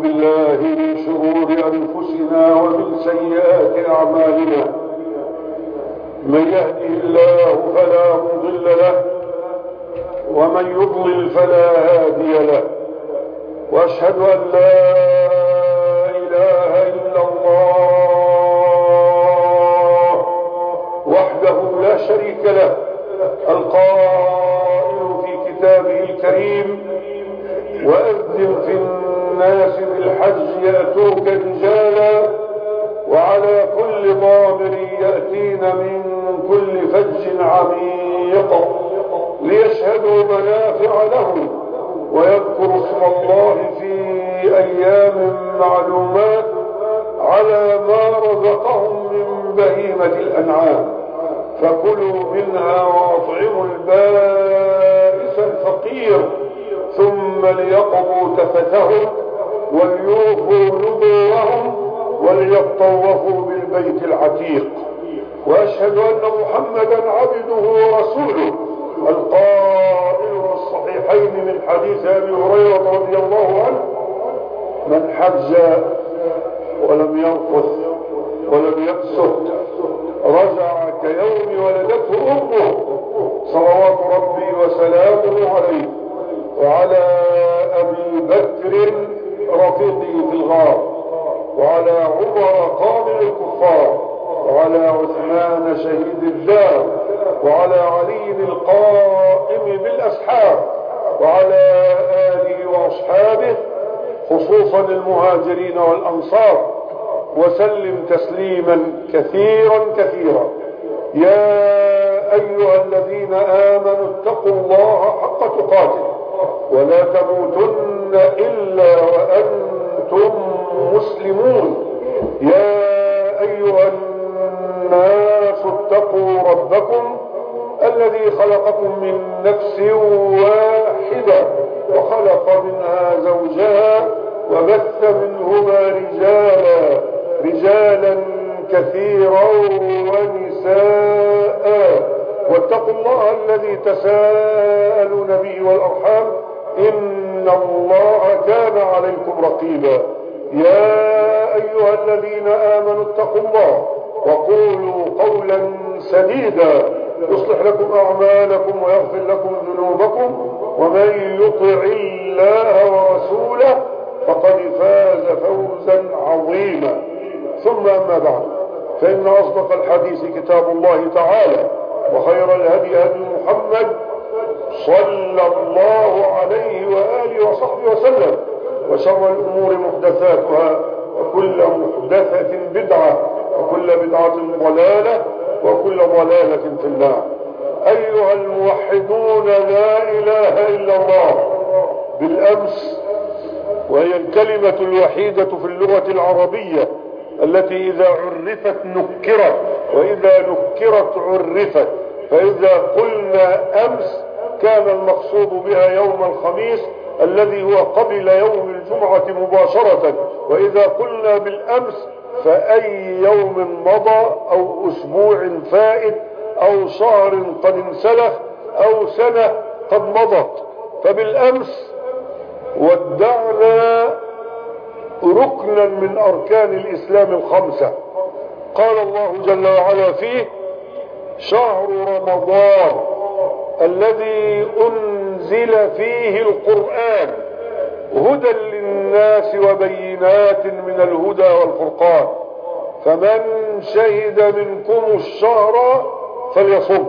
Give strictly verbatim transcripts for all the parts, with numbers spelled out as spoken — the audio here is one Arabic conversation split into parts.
بالله من شرور أنفسنا ومن سيئات أعمالنا. من يهده الله فلا مضل له ومن يضلل فلا هادي له، وأشهد أن لا إله إلا الله وحده لا شريك له، القائل في كتابه الكريم: وأذن في الناس بالحج يأتوك رجالا وعلى كل ضامر يأتين من كل فج عميق ليشهدوا منافع لهم ويذكروا اسم الله في أيام معلومات على ما رزقهم من بهيمة الأنعام، فكلوا منها وأطعموا البائس الفقير ثم ليقضوا تفتهم وليوفوا نذورهم وليطوفوا بالبيت العتيق. وأشهد أن محمدا عبده ورسوله، القائل في الصحيحين من حديث أبي هريرة رضي الله عنه: من حج ولم يرفث ولم يفسق رجع كيوم ولدته أمه، صلوات ربي وسلامه عليه، وعلى أبي بكر رفيقه في الغار، وعلى عمر قابل الكفار، وعلى عثمان شهيد الدار، وعلى علي القائم بالأسحار، وعلى آله وأصحابه خصوصا المهاجرين والأنصار، وسلم تسليما كثيرا كثيرا. يا أيها الذين آمنوا اتقوا الله حق تقاته ولا تموتن إلا وأنتم مسلمون. يا أيها الناس اتقوا ربكم الذي خلقكم من نفس واحدة وخلق منها زوجها وبث منهما رجالا رجالا كثيرا ونساء، واتقوا الله الذي تساءلون به والأرحام إن الله كان عليكم رقيبا. يا أيها الذين آمنوا اتقوا الله وقولوا قولا سديدا يصلح لكم أعمالكم ويغفر لكم ذنوبكم، ومن يطع الله ورسوله فقد فاز فوزا عظيما. ثم أما بعد، فإن أصدق الحديث كتاب الله تعالى، وخير الهدي هدي محمد صلى الله عليه وآله وصحبه وسلم، وشر الأمور محدثاتها، وكل محدثة بدعة، وكل بدعة ضلالة، وكل ضلالة في النار. أيها الموحدون، لا إله إلا الله بالأمس، وهي الكلمة الوحيدة في اللغة العربية التي إذا عرفت نكرت، وإذا نكرت عرفت. فإذا قلنا أمس كان المقصود بها يوم الخميس الذي هو قبل يوم الجمعة مباشرة، وإذا قلنا بالأمس فأي يوم مضى أو أسبوع فائت أو شهر قد انسلخ أو سنة قد مضت. فبالأمس ودعنا ركنا من أركان الإسلام الخمسة. قال الله جل وعلا فيه: شهر رمضان الذي أنزل فيه القرآن هدى للناس وبينات من الهدى والفرقان، فمن شهد منكم الشهر فليصم.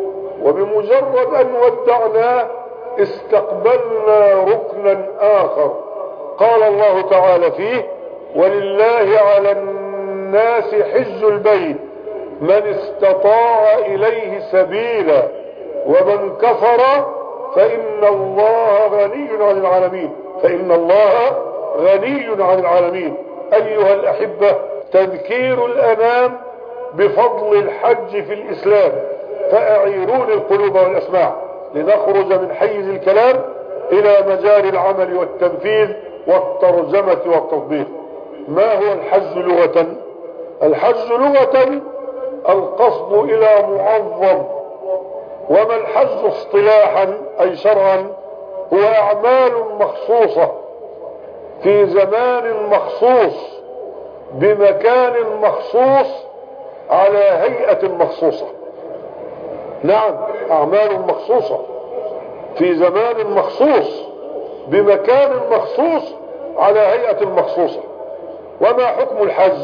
وبمجرد أن ودعناه استقبلنا ركنا آخر. قال الله تعالى فيه: ولله على الناس حج البيت من استطاع إليه سبيلا ومن كفر فإن الله غني عن العالمين فإن الله غني عن العالمين. أيها الأحبة، تذكير الأنام بفضل الحج في الإسلام، فأعيرون القلوب والأسماع لنخرج من حيز الكلام إلى مجال العمل والتنفيذ والترجمة والتطبيق. ما هو الحج لغة؟ الحج لغة القصد إلى معظم. وما الحج اصطلاحا أي شرعا؟ هو أعمال مخصوصة في زمان مخصوص بمكان مخصوص على هيئة مخصوصة. نعم، أعمال مخصوصة في زمان مخصوص بمكان مخصوص على هيئة مخصوصة. وما حكم الحج؟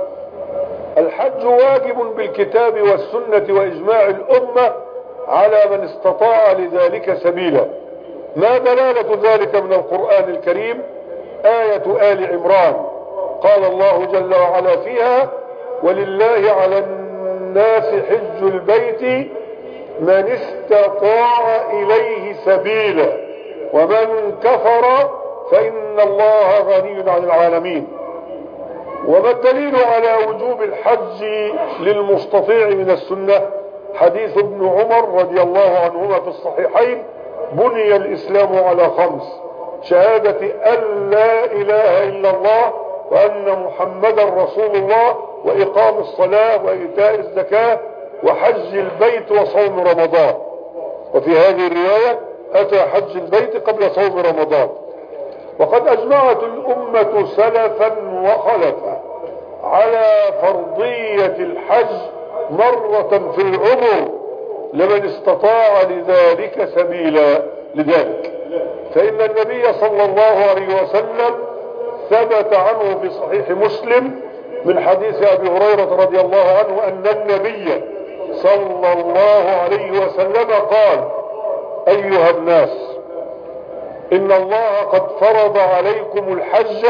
الحج واجب بالكتاب والسنة وإجماع الأمة على من استطاع لذلك سبيلا. ما دلالة ذلك من القرآن الكريم؟ آية آل عمران، قال الله جل وعلا فيها: ولله على الناس حج البيت من استطاع إليه سبيلا ومن كفر فإن الله غني عن العالمين. وما الدليل على وجوب الحج للمستطيع من السنة؟ حديث ابن عمر رضي الله عنهما في الصحيحين: بني الإسلام على خمس: شهادة أن لا إله إلا الله وأن محمدا رسول الله وإقام الصلاة وإيتاء الزكاة وحج البيت وصوم رمضان. وفي هذه الرواية أتى حج البيت قبل صوم رمضان. وقد أجمعت الأمة سلفا وخلفا على فرضية الحج مرة في العمر لمن استطاع لذلك سبيلا. لذلك فإن النبي صلى الله عليه وسلم ثبت عنه في صحيح مسلم من حديث أبي هريرة رضي الله عنه أن النبي صلى الله عليه وسلم قال: أيها الناس، إن الله قد فرض عليكم الحج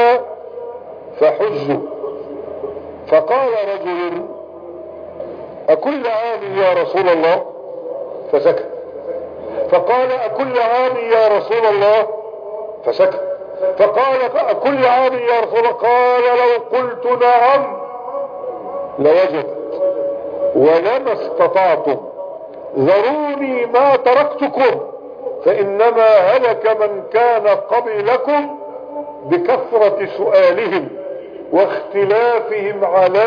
فحجوا. فقال رجل: أكل عام يا رسول الله؟ فسكت. فقال: أكل عام يا رسول الله؟ فسكت. فقال: أكل عام يا رسول الله؟ قال: لو قلت نعم لوجبت ولما استطعتم، ذروني ما تركتكم، فإنما هلك من كان قبلكم بكثرة سؤالهم واختلافهم على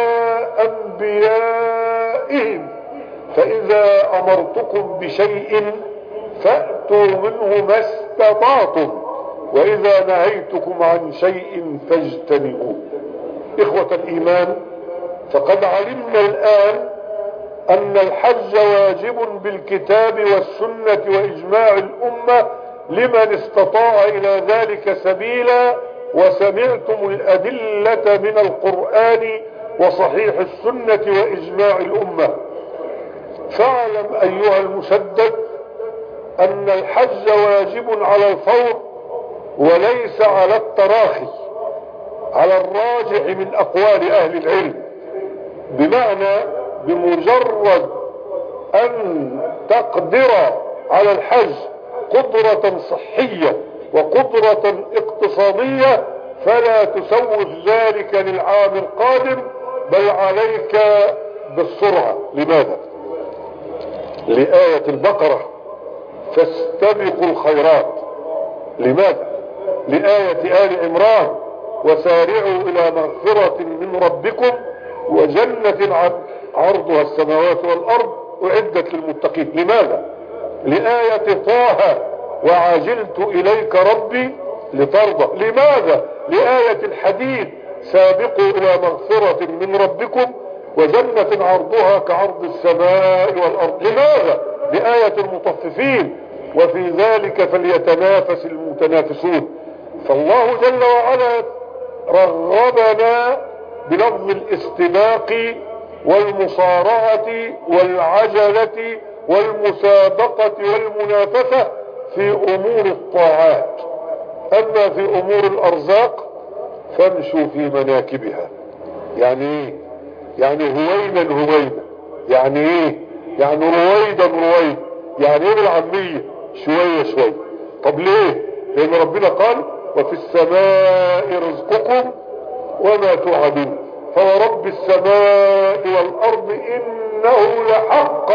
أنبيائهم، فإذا أمرتكم بشيء فأتوا منه ما استطعتم، وإذا نهيتكم عن شيء فاجتنبوه. إخوة الإيمان، فقد علمنا الآن أن الحج واجب بالكتاب والسنة وإجماع الأمة لمن استطاع إلى ذلك سبيلا. وسمعتم الأدلة من القرآن وصحيح السنة وإجماع الأمة. فاعلم أيها المسدد أن الحج واجب على الفور وليس على التراخي، على الراجح من أقوال أهل العلم، بمعنى بمجرد أن تقدر على الحج قدرة صحية وقدرة اقتصادية فلا تسوف ذلك للعام القادم، بل عليك بالسرعة. لماذا؟ لآية البقرة: فاستبقوا الخيرات. لماذا؟ لآية آل عمران: وسارعوا إلى مغفرة من ربكم وجنة عرضها السماوات والأرض أعدت للمتقين. لماذا؟ لآية طه: وعجلت إليك ربي لترضى. لماذا؟ لآية الحديد: سابقوا إلى مغفرة من ربكم وجنة عرضها كعرض السماء والأرض. لماذا؟ لآية المطففين: وفي ذلك فليتنافس المتنافسون. فالله جل وعلا رغبنا بلفظ الاستباق والمصارعة والعجلة والمسابقة والمنافسة في أمور الطاعات. أما في أمور الأرزاق فامشوا في مناكبها. يعني ايه؟ يعني هوينا هوينا. يعني ايه؟ يعني رويدا رويدا. يعني ايه بالعامية؟ شوية شوية. طب ليه؟ لأن ربنا قال: وفي السماء رزقكم وما توعدون، فورب السماء والأرض إنه لحق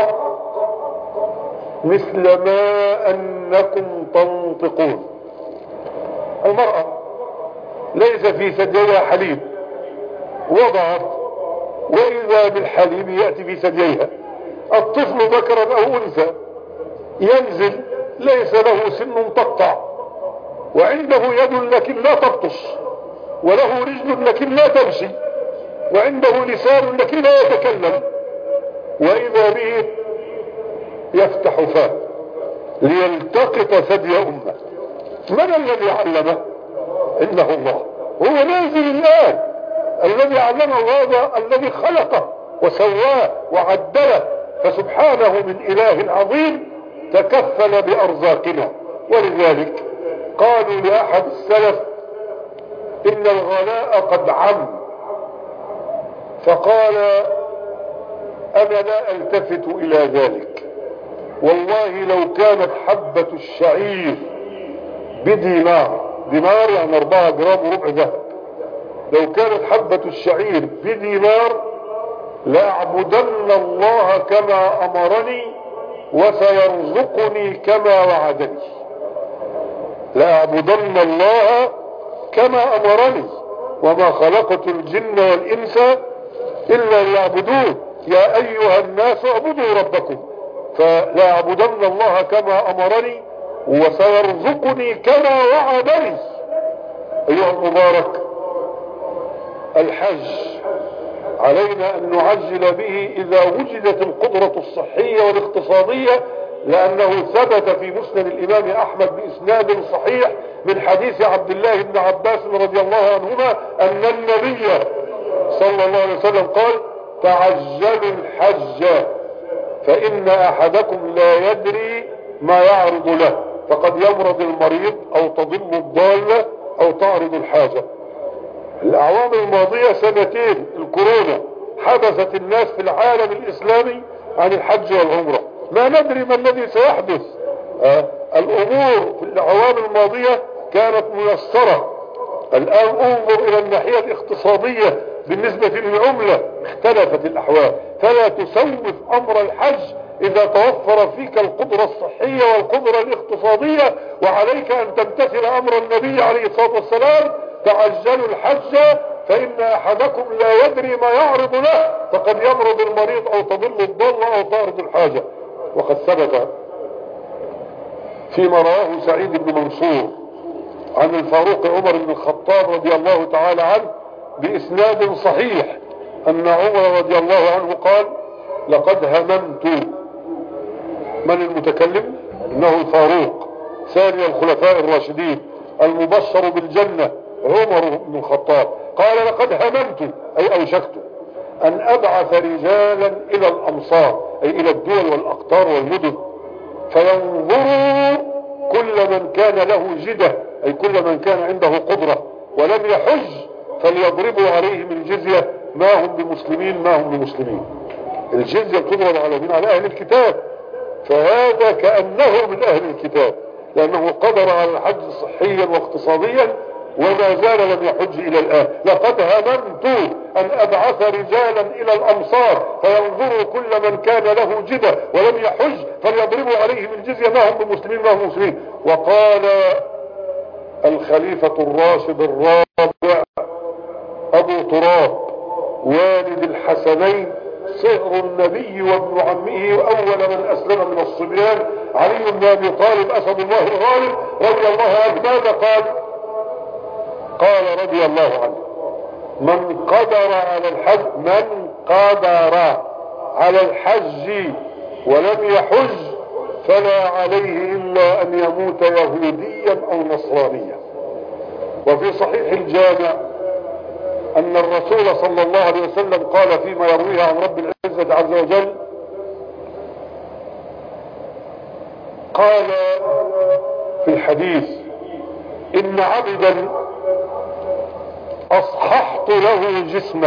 مثل ما أنكم تنطقون. المرأة ليس في ثديها حليب، وضعت، وإذا بالحليب يأتي في ثديها. الطفل ذكرا أو أنثى ينزل ليس له سن تقطع، وعنده يد لكن لا تبطش، وله رجل لكن لا تمشي، وعنده لسان لكن لا يتكلم، وإذا به يفتح فاه ليلتقط ثدي أمه. من الذي علمه؟ إنه الله. هو نازل الآن. الذي علمه هذا الذي خلقه وسواه وعدله، فسبحانه من إله عظيم تكفل بأرزاقنا. ولذلك قالوا لأحد السلف إن الغلاء قد عم، فقال أنا لا ألتفت إلى ذلك، والله لو كانت حبة الشعير بدينار، دينار يعني أربعة جرام وربع ذهب، لو كانت حبة الشعير بدينار لأعبدن الله كما أمرني وسيرزقني كما وعدني. لأعبدن الله كما أمرني وما خلقت الجن والإنس إلا ليعبدون يا أيها الناس اعبدوا ربكم. فلأعبدن الله كما أمرني وسيرزقني كما وعدني. أيها المبارك، الحج علينا أن نعجل به إذا وجدت القدرة الصحية والاقتصادية، لأنه ثبت في مسند الإمام أحمد بإسناد صحيح من حديث عبد الله بن عباس رضي الله عنهما أن النبي صلى الله عليه وسلم قال تعجلوا الحج فإن أحدكم لا يدري ما يعرض له، فقد يمرض المريض أو تضل الضالة أو تعرض الحاجة. الأعوام الماضية سنتين الكورونا حبست الناس في العالم الإسلامي عن الحج والعمرة، ما ندري ما الذي سيحدث. آه الأمور في الأعوام الماضية كانت ميسرة، الآن انظر إلى الناحية الاقتصادية بالنسبة للعملة اختلفت الأحوال. فلا تسوف أمر الحج إذا توفر فيك القدرة الصحية والقدرة الاقتصادية، وعليك أن تمتثل أمر النبي عليه الصلاة والسلام تعجلوا الحج فإن أحدكم لا يدري ما يعرض له، فقد يمرض المريض أو تضل الضالة أو تعرض الحاجة. وقد ثبت فيما رواه سعيد بن منصور عن الفاروق عمر بن الخطاب رضي الله تعالى عنه بإسناد صحيح أن عمر رضي الله عنه قال لقد هممت. من المتكلم؟ إنه الفاروق ثاني الخلفاء الراشدين المبشر بالجنة عمر بن الخطاب. قال لقد هممت أي أوشكت أن أبعث رجالا إلى الأمصار أي إلى الدول والأقطار والمدن فينظروا كل من كان له جدة أي كل من كان عنده قدرة ولم يحج فليضربوا عليهم الجزية ما هم بمسلمين ما هم بمسلمين. الجزية تضرب على مين؟ على أهل الكتاب، فهذا كأنه من أهل الكتاب لأنه قدر على الحج صحيا واقتصاديا وما زال لم يحج إلى الآن. لقد هممت أن أبعث رجالا إلى الأمصار فينظروا كل من كان له جدة ولم يحج فليضربوا عليهم الجزية ما هم بمسلمين ما هم بمسلمين. وقال الخليفة الراشد الرابع أبو تراب والد الحسنين صهر النبي وابن عمه وأول من أسلم من الصبيان علي بن أبي طالب أسد الله الغالب رضي الله عنه ماذا قال؟ قال رضي الله عنه من قدر على الحج من قدر على الحج ولم يحج فلا عليه إلا أن يموت يهوديا أو نصرانيا. وفي صحيح الجامع أن الرسول صلى الله عليه وسلم قال فيما يرويه عن رب العزة عز وجل قال في الحديث إن عبدا أصححت له جسمه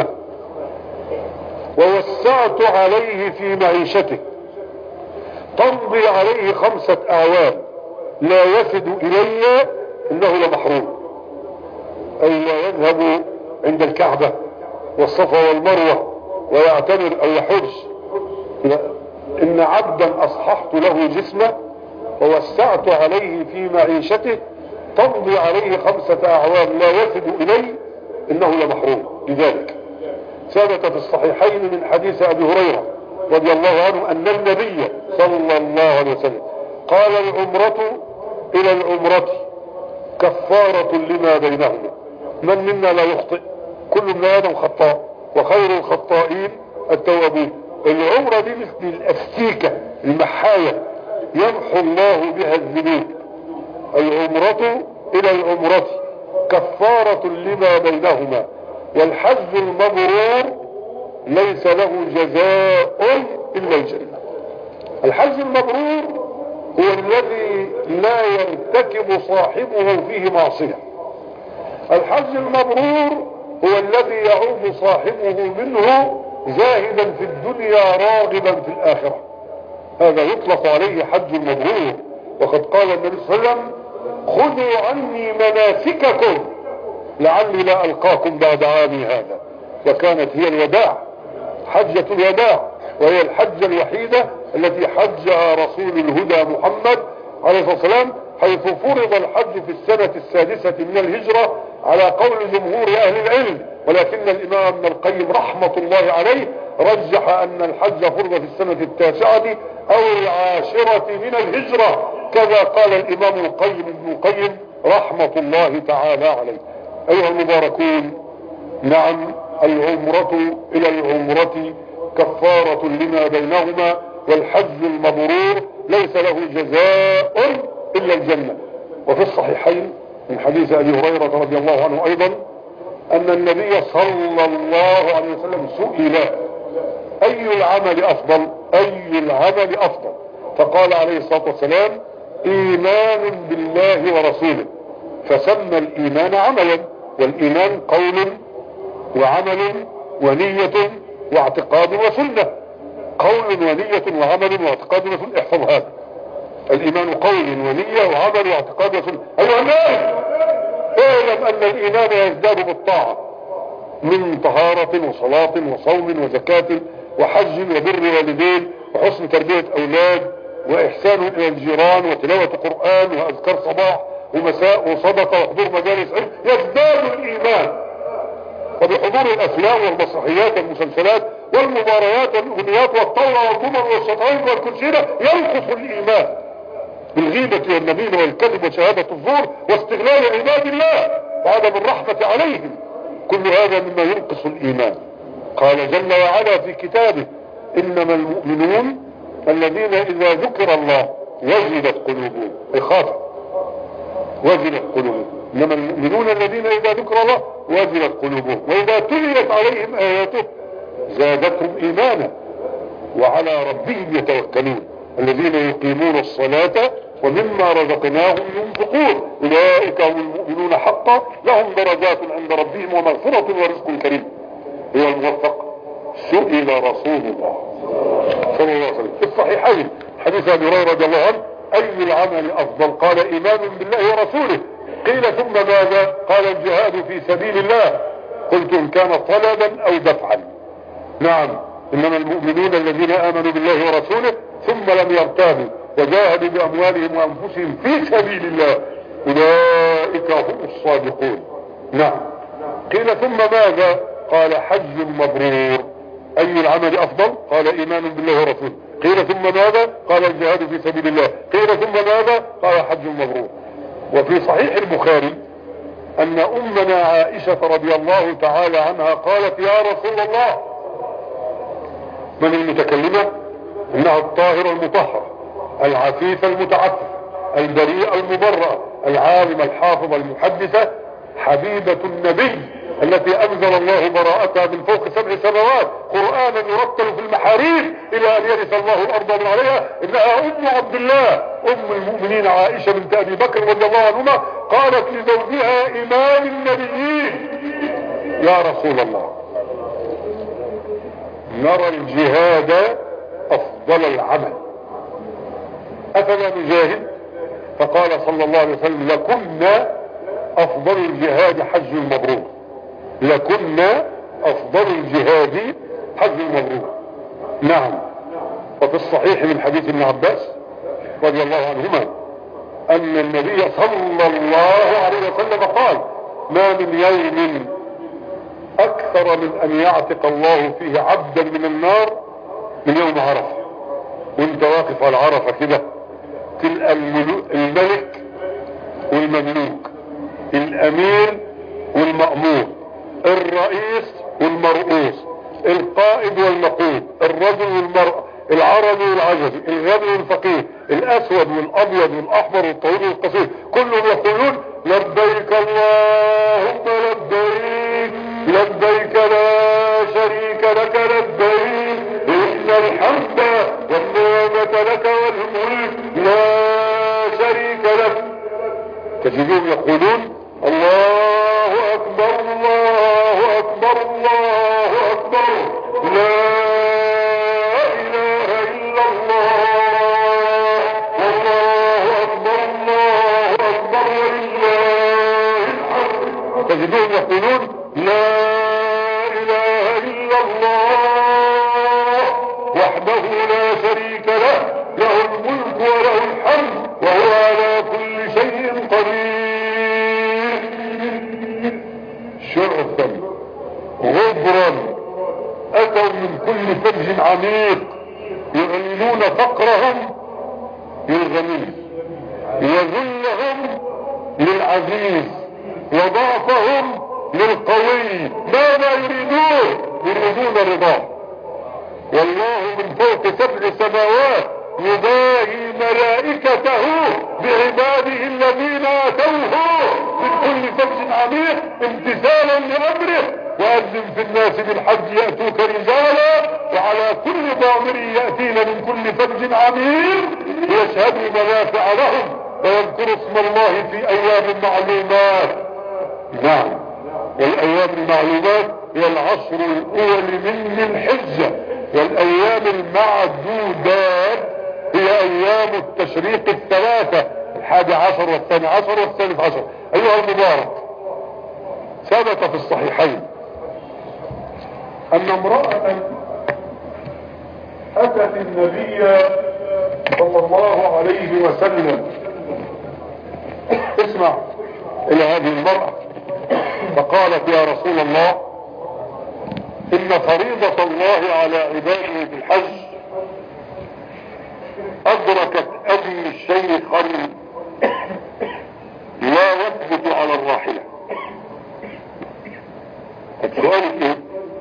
ووسعت عليه في معيشته تمضي عليه خمسة أعوام لا يفد إلي إنه لمحروم، أي لا يذهب عند الكعبة والصفا والمروة ويعتمر أو يحج. إن عبدا أصححت له جسمه ووسعت عليه في معيشته تمضي عليه خمسة أعوام لا يفد إلي إنه لمحروم. لذلك ثبت في الصحيحين من حديث أبي هريرة رضي الله عنه أن النبي صلى الله عليه وسلم قال العمرة إلى العمرة كفارة لما بينهما. من منا لا يخطئ؟ كل ابن آدم خطاء وخير الخطائين التوابون. العمرة دي مثل الأستيكة المحاية يمحو الله بها الذنوب. العمرة إلى العمرة كفارة لما بينهما. والحج المبرور ليس له جزاء إلا الجنة. الحج المبرور هو الذي لا يرتكب صاحبه فيه معصية. الحج المبرور هو الذي يعود صاحبه منه زاهدا في الدنيا راغبا في الآخرة. هذا يطلق عليه حج المبرور. وقد قال النبي صلى الله عليه وسلم: خذوا عني مناسككم لعلي لا ألقاكم بعد عامي هذا. وكانت هي الوداع، حجة الوداع، وهي الحجة الوحيدة التي حجها رسول الهدى محمد عليه الصلاة والسلام، حيث فرض الحج في السنة السادسة من الهجرة على قول جمهور أهل العلم. ولكن الإمام ابن القيم رحمة الله عليه رجح أن الحج فرض في السنة التاسعة أو العاشرة من الهجرة، كذا قال الإمام القيم ابن القيم رحمة الله تعالى عليه. أيها المباركون، نعم، العمرة إلى العمرة كفارة لما بينهما. والحج المبرور ليس له جزاء إلا الجنة. وفي الصحيحين من حديث أبي هريرة رضي الله عنه أيضا أن النبي صلى الله عليه وسلم سئل: أي العمل أفضل؟ أي العمل أفضل؟ فقال عليه الصلاة والسلام: إيمان بالله ورسوله. فسمى الإيمان عملا، والإيمان قول وعمل ونية واعتقاد وسنة. قول ونية وعمل واعتقاد وسنة. احفظ هذا: الإيمان قول ونية وعمل واعتقاد وسنة. أيها الناس، اعلم أن الإيمان يزداد بالطاعة من طهارة وصلاة وصوم وزكاة وحج وبر والدين وحسن تربية أولاد وإحسان إلى الجيران وتلاوة قرآن وأذكار صباح ومساء وصدقة وحضور مجالس علم. يزداد الإيمان. وبحضور الأفلام والمسرحيات والمسلسلات والمباريات والأغنيات والطاولة والضمن والشطرنج والكوتشينة ينقص الإيمان بالغيبة والنميمة والكذب وشهادة الزور واستغلال عباد الله وعدم الرحمة عليهم. كل هذا مما ينقص الإيمان. قال جل وعلا في كتابه: إنما المؤمنون الذين إذا ذكر الله وجلت قلوبهم. إخافة، وجلت قلوبهم. إنما المؤمنون الذين إذا ذكر الله وجلت قلوبهم وإذا تليت عليهم آياته زادتهم إيمانا وعلى ربهم يتوكلون الذين يقيمون الصلاة ومما رزقناهم ينفقون أولئك هم المؤمنون حقا لهم درجات عند ربهم ومغفرة ورزق كريم. هو الموفق. سئل رسول الله صلى الله عليه وسلم في الصحيحين حديث أبي هريرة رضي الله عنه: أي العمل أفضل؟ قال: إيمان بالله ورسوله. قيل: ثم ماذا؟ قال: الجهاد في سبيل الله. قلت: إن كان طلبا أو دفعا. نعم، إنما المؤمنون الذين آمنوا بالله ورسوله ثم لم يرتابوا وجاهدوا بأموالهم وأنفسهم في سبيل الله أولئك هم الصادقون. نعم. قيل: ثم ماذا؟ قال: حج مبرور. أي العمل أفضل؟ قال: إيمان بالله ورسوله. قيل: ثم ماذا؟ قال: الجهاد في سبيل الله. قيل: ثم ماذا؟ قال: حج مبرور. وفي صحيح البخاري أن أمنا عائشة رضي الله تعالى عنها قالت: يا رسول الله. من المتكلمة؟ إنها الطاهرة المطهرة العفيفة المتعففة البريئة المبرأة العالمة الحافظة المحدثة حبيبة النبي التي أنزل الله براءتها من فوق سبع سماوات قرآنا يرتل في المحاريب إلى أن يرث الله الأرض من عليها. إنها أم عبد الله أم المؤمنين عائشة بنت أبي بكر رضي الله عنهما قالت لزوجها إمام النبيين: يا رسول الله، نرى الجهاد أفضل العمل، أفلا نجاهد؟ فقال صلى الله عليه وسلم: لكنا أفضل الجهاد حج مبرور. لكنا أفضل الجهاد حج مبرور. نعم. وفي الصحيح من حديث ابن عباس رضي الله عنهما أن النبي صلى الله عليه وسلم قال: ما من يوم أكثر من أن يعتق الله فيه عبدا من النار من يوم عرفة. وانت واقف على عرفة كده تلقى الملك والمملوك الامير والمأمور، الرئيس والمرؤوس، القائد والمقود، الرجل والمرأة، العربي والعجمي، الغني والفقير، الاسود والابيض والاحمر والطويل والقصير، كلهم يقولون لبيك اللهم لبيك لبيك لا شريك لك لبيك ان الحمد والنعمة لك والملك لا شريك لك. تجدون يقولون الله اكبر الله اكبر الله اكبر لا اله الا الله والله اكبر الله اكبر ولله الحمد. تجدون يقولون لا اله الا الله وحده لا شريك له له الملك وله الحمد وهو على كل شيء قدير. شعثا غبرا اتوا من كل فج عميق يعلنون فقرهم للغني وذلهم للعزيز وضعفهم للقوي. ماذا يريدون؟ يريدون رضاه. والله من فوق سبع سماوات يباهي ملائكته بعباده الذين اتوه من كل فج عميق امتثالا لامره واذن في الناس بالحج ياتوك رجالا وعلى كل ضامر ياتين من كل فج عميق ليشهدوا منافع لهم ويذكروا اسم الله في ايام معلومات. نعم، والايام المعلومات هي العشر الاول من ذي الحجه، والايام المعدودات هي ايام التشريق الثلاثة، الحادي عشر والثاني عشر والثالث عشر. ايها المبارك، ثبت في الصحيحين ان امرأة اتت النبي صلى الله عليه وسلم، اسمع الى هذه المرأة، فقالت يا رسول الله ان فريضة الله على عباده في الحج ادركت ابي شيخا لا يثبت على الراحلة. السؤال ايه؟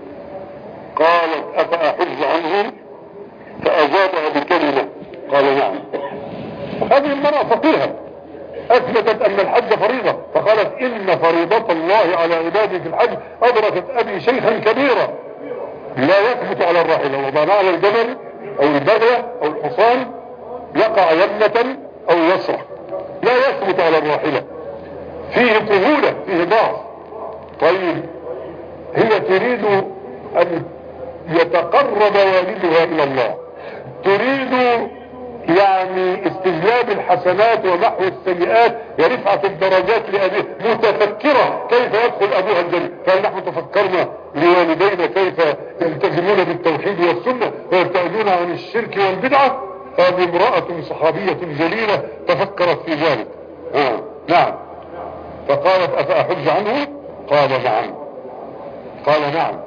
قالت افاحج عنه؟ فاجابها بكلمة قال نعم. هذه المرأة فقيهة اثبتت ان الحج فريضة، فقالت ان فريضة الله على عباده في الحج ادركت ابي شيخا كبيرا لا يثبت على الراحلة، وضعنا على الجمل او البغلة او الحصان يقع يمنة او يسرى لا يثبت على الراحلة، فيه كهولة فيه ضعف. طيب هي تريد ان يتقرب والدها الى الله، تريد يعني استجلاب الحسنات ومحو السيئات ورفعة الدرجات لأبيه، متفكرة كيف يدخل أبوها الجنة. فهل نحن تفكرنا لوالدينا كيف يلتزمون بالتوحيد والسنة ويبتعدون عن الشرك والبدعة؟ هذه امرأة صحابية جليلة تفكرت في ذلك. آه. نعم. فقالت أفأحج عنه؟ قال نعم. قال نعم.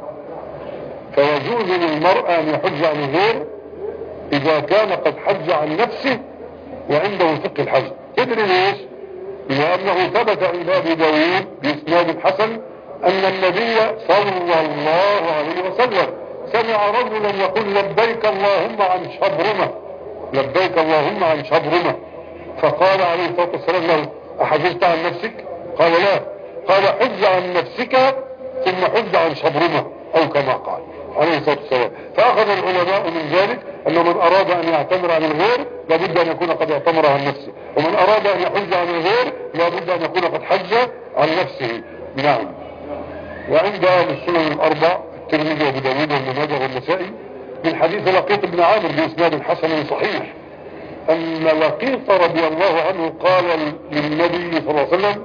فيجوز للمرأة أن يحج عن الغير إذا كان قد حج عن نفسه وعنده فقه الحج. تدري ليش؟ لأنه ثبت عند أبي داود بإسناد حسن أن النبي صلى الله عليه وسلم سمع رجلا يقول لبيك اللهم عن شبرمة، لبيك اللهم عن شبرمة، فقال عليه الصلاة والسلام له أحجزت عن نفسك؟ قال لا. قال حج عن نفسك ثم حج عن شبرمة أو كما قال عليه الصلاة والسلام. فأخذ العلماء من ذلك أن من أراد أن يعتمر عن الغير لابد أن يكون قد اعتمر عن نفسه، ومن أراد أن يحج عن الغير لابد أن يكون قد حج عن نفسه. نعم. وعند أهل السنن الأربع الترمذي وأبو داود وابن ماجه والنسائي من حديث لقيط بن عامر بإسناد حسن صحيح أن لقيط رضي الله عنه قال للنبي صلى الله عليه وسلم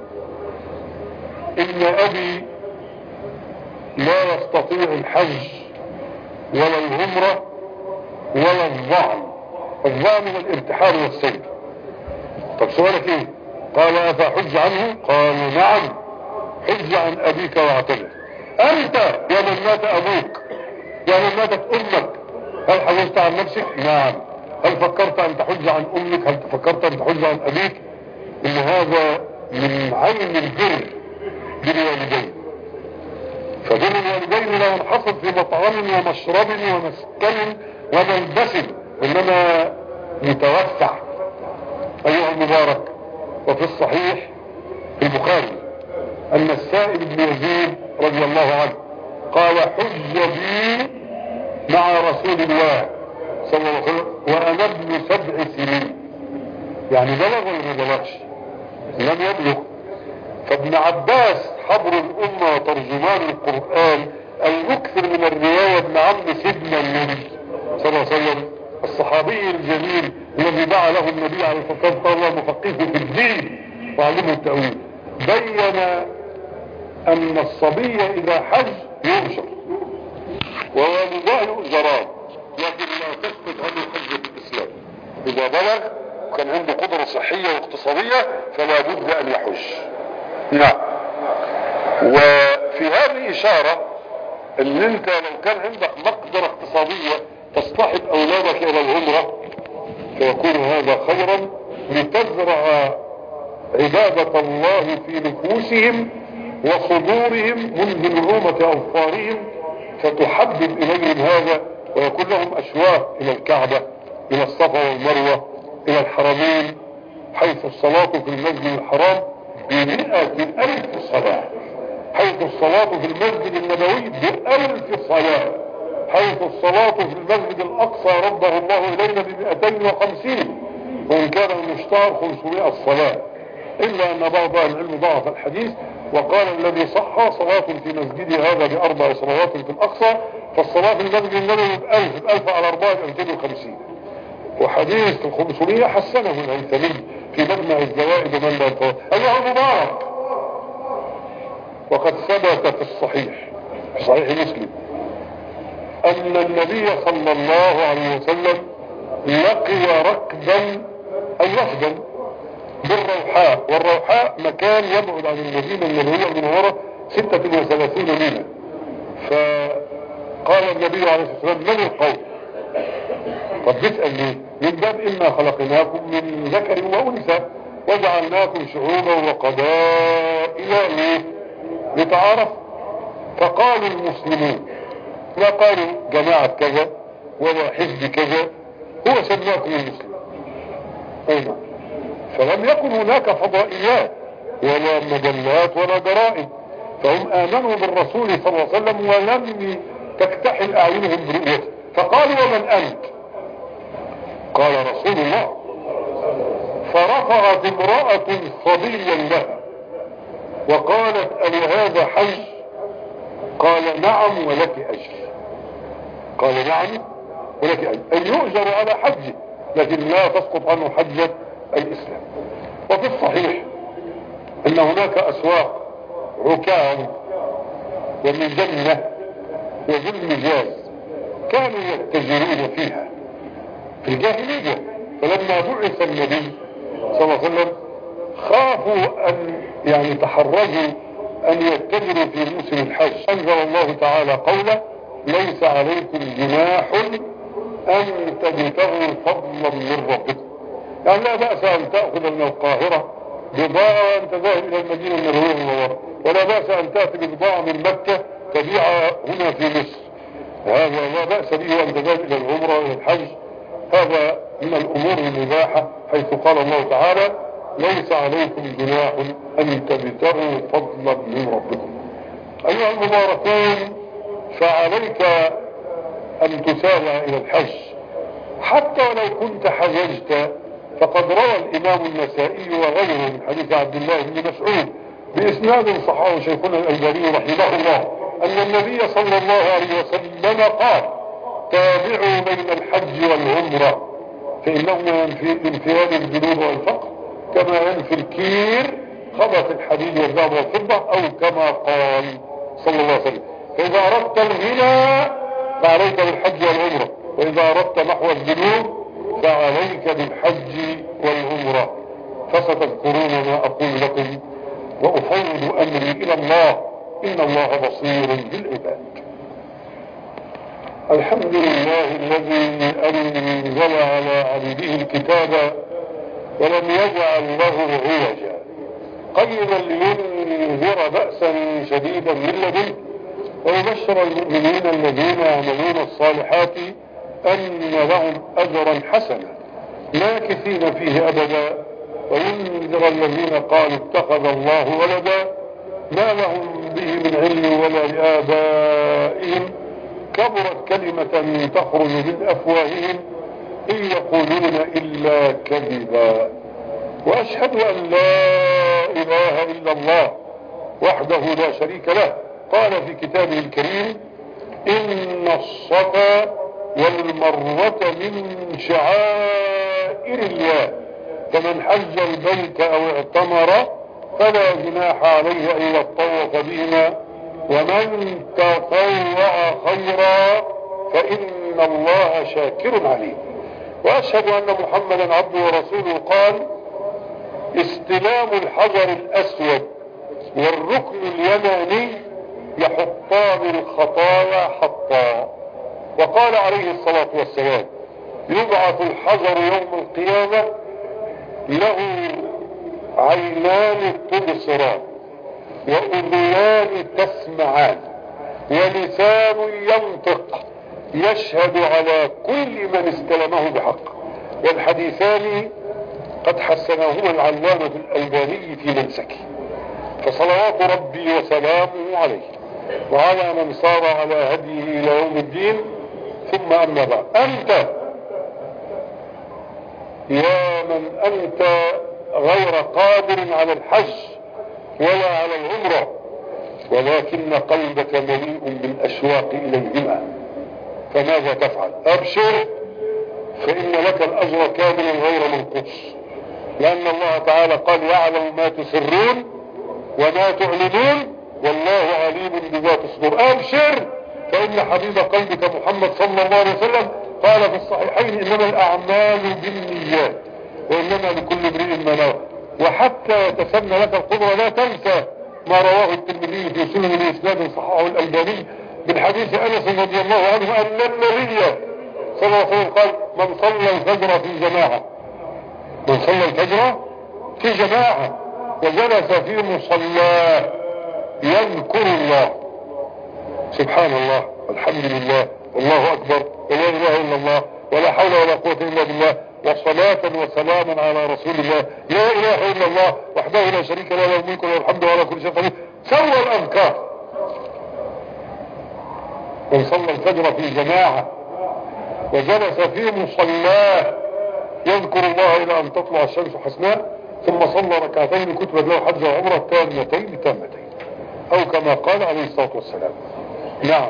إن أبي لا يستطيع الحج ولا العمرة ولا الظعن. الظعن والارتحال والسير. طب سؤالك ايه؟ قال افحج عنه؟ قال نعم، حج عن ابيك واعتمر. انت يا من مات ابوك يا من ماتت امك هل حجزت عن نفسك؟ نعم. هل فكرت ان تحج عن امك؟ هل فكرت ان تحج عن ابيك؟ ان هذا من عين البر بالوالدين. فبر الوالدين لا ينحصر في مطعم ومشرب ومسكن وملبس، انما متوسع. ايها المبارك، وفي الصحيح في البخاري ان السائب بن يزيد رضي الله عنه قال: حج بي مع رسول الله صلى الله عليه وسلم وانا ابن سبع سنين. يعني بلغ ولا ما بلغش؟ لم يبلغ. فابن عباس حبر الامه وترجمان القران المكثر من الروايه ابن عم سيدنا النبي صلى الله عليه وسلم، الصحابي الجليل الذي دعا له النبي عليه الصلاه والسلام قال: الله مفقهه في الدين وعلمه التاويل، بين ان الصبي اذا حج يؤجر ووالداه يؤجران، لكن لا تثبت عنه حجه الاسلام. اذا بلغ وكان عنده قدره صحيه واقتصاديه فلا بد ان يحج. نعم. وفي هذه اشاره ان انت لو كان عندك مقدره اقتصاديه تصطحب اولادك الى العمره فيكون هذا خيرا لتزرع عبادة الله في نفوسهم وصدورهم منذ نعومة أظفارهم، فتحبب إليهم هذا ويكون لهم أشواق إلى الكعبة، إلى الصفا والمروة، إلى الحرمين، حيث الصلاة في المسجد الحرام بمئة ألف صلاة، حيث الصلاة في المسجد النبوي بألف صلاة، حيث الصلاة في المسجد الأقصى رده الله إلينا بمئتين وخمسين، وإن كان المشتهر خمسمائة صلاة، إلا أن بعض أهل العلم ضعف الحديث وقال الذي صح صلاة في مسجدي هذا بأربع صلوات في الأقصى، فالصلاة في المسجد النبوي بألف، بألف على أربعة بألفين وخمسين. وحديث الخمسمية حسنه الهيثمي في مجمع الزوائد ومن لا يتوقع. أيها المبارك، وقد ثبت في الصحيح في صحيح مسلم أن النبي صلى الله عليه وسلم لقي ركبا أو وفدا بالروحاء، والروحاء مكان يبعد عن المدينة النبوية المنورة ستة وثلاثين ميلا. فقال النبي عليه الصلاة والسلام: من القوم؟ طب بيسأل ليه؟ من باب إنا خلقناكم من ذكر وأنثى وجعلناكم شعوبا وقبائل لتعارف. فقالوا المسلمون، لا قالوا جماعة كذا ولا حزب كذا، هو سماكم المسلم. أين؟ فلم يكن هناك فضائيات ولا مجلات ولا جرائد، فهم آمنوا بالرسول صلى الله عليه وسلم ولم تكتحل أعينهم برؤيته. فقالوا: ومن أنت؟ قال: رسول الله. فرفعت امرأة صبيا لها وقالت: ألي هذا حج؟ قال: نعم ولك أجر. قال: نعم ولك أجر، أن يؤجر على حجه لكن لا تسقط عنه حجة الإسلام. وفي الصحيح أن هناك أسواق عكاظ ومن جنة وذي المجاز كانوا يتجرون فيها في الجاهلية، فلما بعث النبي صلى الله عليه وسلم خافوا أن يعني تحرجوا أن يتجروا في موسم الحج. أنزل الله تعالى قوله: ليس عليكم جناح أن تبتغوا فضلا من ربكم. يعني لا بأس أن تأخذ من القاهرة بضاعة وأنت ذاهب إلى المدينة النبوية المنورة، ولا بأس أن تأتي ببضاعة من مكة تبيعها هنا في مصر، هذا لا بأس به وأنت ذاهب إلى العمرة وإلى الحج. هذا من الأمور المباحة، حيث قال الله تعالى: ليس عليكم جناح أن تبتغوا فضلا من ربكم. أيها المباركون، فعليك أن تسارع إلى الحج حتى لو كنت حججت. فقد روى الإمام النسائي وغيره من حديث عبد الله بن مسعود بإسناد صححه شيخنا الألباني رحمه الله أن النبي صلى الله عليه وسلم قال: تابعوا بين الحج والعمرة فإنهما ينفي انفيان الذنوب والفقر كما ينفي الكير خبث الحديد والذهب والفضة، أو كما قال صلى الله عليه وسلم. فإذا أردت الغنى فعليك بالحج والعمرة، وإذا أردت محو الذنوب فعليك بالحج والعمرة. فستذكرون ما أقول لكم وأفوض أمري إلى الله، إن الله بصير بالعباد. الحمد لله الذي أنزل على عبده الكتاب ولم يجعل له عوجا قيما لينذر بأسا شديدا من لدنه ويبشر المؤمنين الذين يعملون الصالحات أن لهم أجرا حسنا ماكثين فيه أبدا وينذر الذين قالوا اتخذ الله ولدا ما لهم به من علم ولا لآبائهم كبرت كلمة تخرج من أفواههم إن يقولون إلا كذبا وأشهد أن لا إله إلا الله وحده لا شريك له قال في كتابه الكريم إن الصفا والمروة من شعائر الله فمن حج البيت أو اعتمر فلا جناح عليه أن يطوف بهما ومن تطوع خيرا فإن الله شاكر عليم وأشهد أن محمدا عبده ورسوله قال استلام الحجر الأسود والركن اليماني يحطان الخطايا حطا وقال عليه الصلاة والسلام يبعث الحجر يوم القيامة له عينان تبصران وأذنان تسمعان ولسان ينطق يشهد على كل من استلمه بحق والحديثان قد حسناهما العلامة الألباني في منسكه فصلوات ربي وسلامه عليه وعلى من صار على هديه إلى يوم الدين ثم أما بعد أنت يا من أنت غير قادر على الحج ولا على العمرة ولكن قلبك مليء بالأشواق إليهما فماذا تفعل؟ أبشر فإن لك الأجر كاملا غير منقوص لأن الله تعالى قال يعلم ما تسرون وما تعلنون والله عليم بذات الصدور أبشر فإن حبيب قلبك محمد صلى الله عليه وسلم قال في الصحيحين إنما الأعمال بالنيات وإنما لكل امرئ ما نوى وحتى يتسنى لك القدرة لا تنسى ما رواه الترمذي في سنن الإسناد صححه الألباني من حديث أنس رضي الله عنه أن النبي صلى الله عليه وسلم قال من صلى الفجر في جماعة من صلى الفجر في جماعة وجلس في مصلاه يذكر الله سبحان الله والحمد لله والله أكبر ولا إله إلا الله ولا حول ولا قوة إلا بالله وصلاة وسلاما على رسول الله لا إله إلا الله وحده لا شريك له له الملك وله الحمد ولا كل شيء قدير سوى الأذكار من صلى الفجر في جماعة وجلس في مصلاه يذكر الله إلى أن تطلع الشمس حسناء ثم صلى ركعتين كتب له حج وعمرة تامتين تامتين أو كما قال عليه الصلاة والسلام. نعم.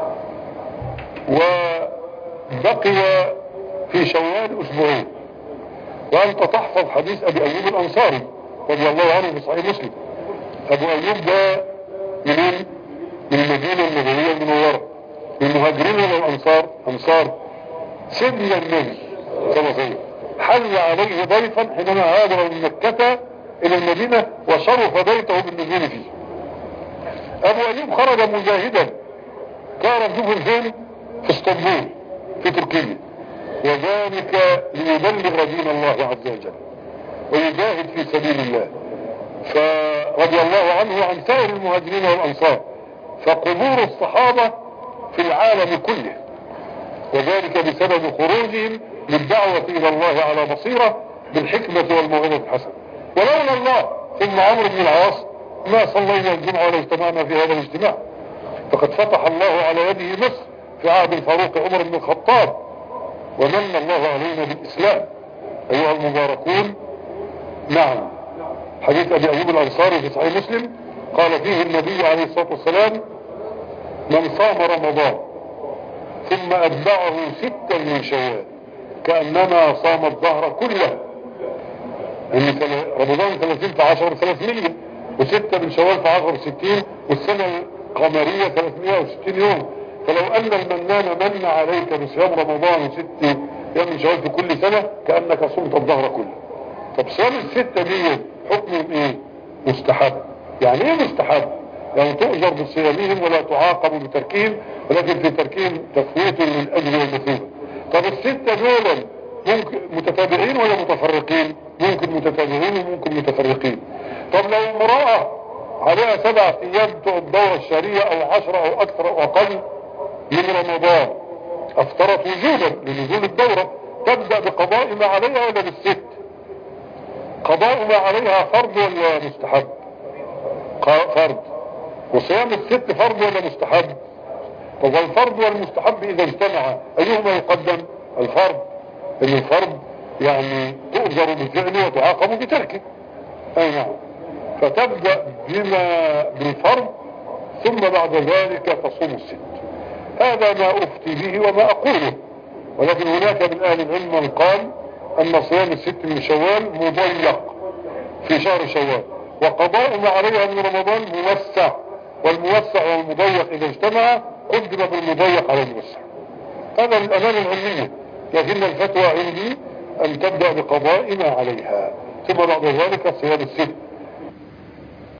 وبقي في شوال أسبوعين وأنت تحفظ حديث أبي أيوب الأنصاري رضي الله عنه في صحيح مسلم. أبو أيوب ده منين؟ من المدينة النبوية المنورة من المهاجرين ولا الأنصار؟ أنصار سيدنا النبي صلى الله عليه وسلم حل عليه ضيفا حينما هاجر من مكة إلى المدينة وشرف بيته بالنزول فيه. أبو أيوب خرج مجاهدا كان في فين؟ في اسطنبول في تركيا وذلك ليبلغ دين الله عز وجل ويجاهد في سبيل الله فرضي الله عنه وعن سائر المهاجرين والأنصار فقبور الصحابة في العالم كله وذلك بسبب خروجهم للدعوة إلى الله على بصيرة بالحكمة والموعظة الحسنة ولولا الله ثم عمرو بن العاص ما صلينا الجمعة ولا اجتمعنا في هذا الاجتماع فقد فتح الله على يده مصر في عهد الفاروق عمر بن الخطاب ومن الله علينا بالإسلام أيها المباركون. نعم. حديث أبي أيوب الأنصاري في صحيح مسلم قال فيه النبي عليه الصلاة والسلام من صام رمضان ثم أتبعه ستا من شوال كأنما صام الظهر كله يعني رمضان ثلاثين في عشر ثلاثمية وستة من شوال في عشر ستين والسنة القمرية ثلاثمائة وستين يوم فلو أن المنان من عليك بصيام رمضان ست يوم من شوال في كل سنة كأنك صمت الظهر كله. طب صيام الستة دي حكمهم ايه؟ مستحب. يعني ايه مستحب؟ يعني تؤجر بصيامهم ولا تعاقب بتركهم ولكن في تركهم تفويت للأجر والمثوبة. طب الستة دول ممكن متتابعين ولا متفرقين؟ ممكن متتابعين وممكن متفرقين. طب لو امرأة عليها سبعة ايام بتوع الدورة الشهرية او عشرة او اكثر او اقل من رمضان، افطرت وجوبا لنزول الدورة، تبدأ بقضاء ما عليها ولا بالست؟ قضاء ما عليها فرض ولا مستحب؟ فرض. وصيام الست فرض ولا مستحب؟ طب الفرض والمستحب اذا اجتمع ايهما يقدم؟ الفرض، ان الفرض يعني تؤجر بفعله وتعاقب بتركه. اي نعم. فتبدأ بما بالفرض ثم بعد ذلك تصوم الست. هذا ما افتي به وما اقوله. ولكن هناك من اهل العلم من قال ان صيام الست من شوال مضيق في شهر شوال، وقضاء ما عليها من رمضان موسع، والموسع والمضيق اذا اجتمع قدم بالمضيق على الموسع. هذا للامانة العلمية، لكن الفتوى عندي ان تبدأ بقضاء ما عليها ثم بعد ذلك صيام الست.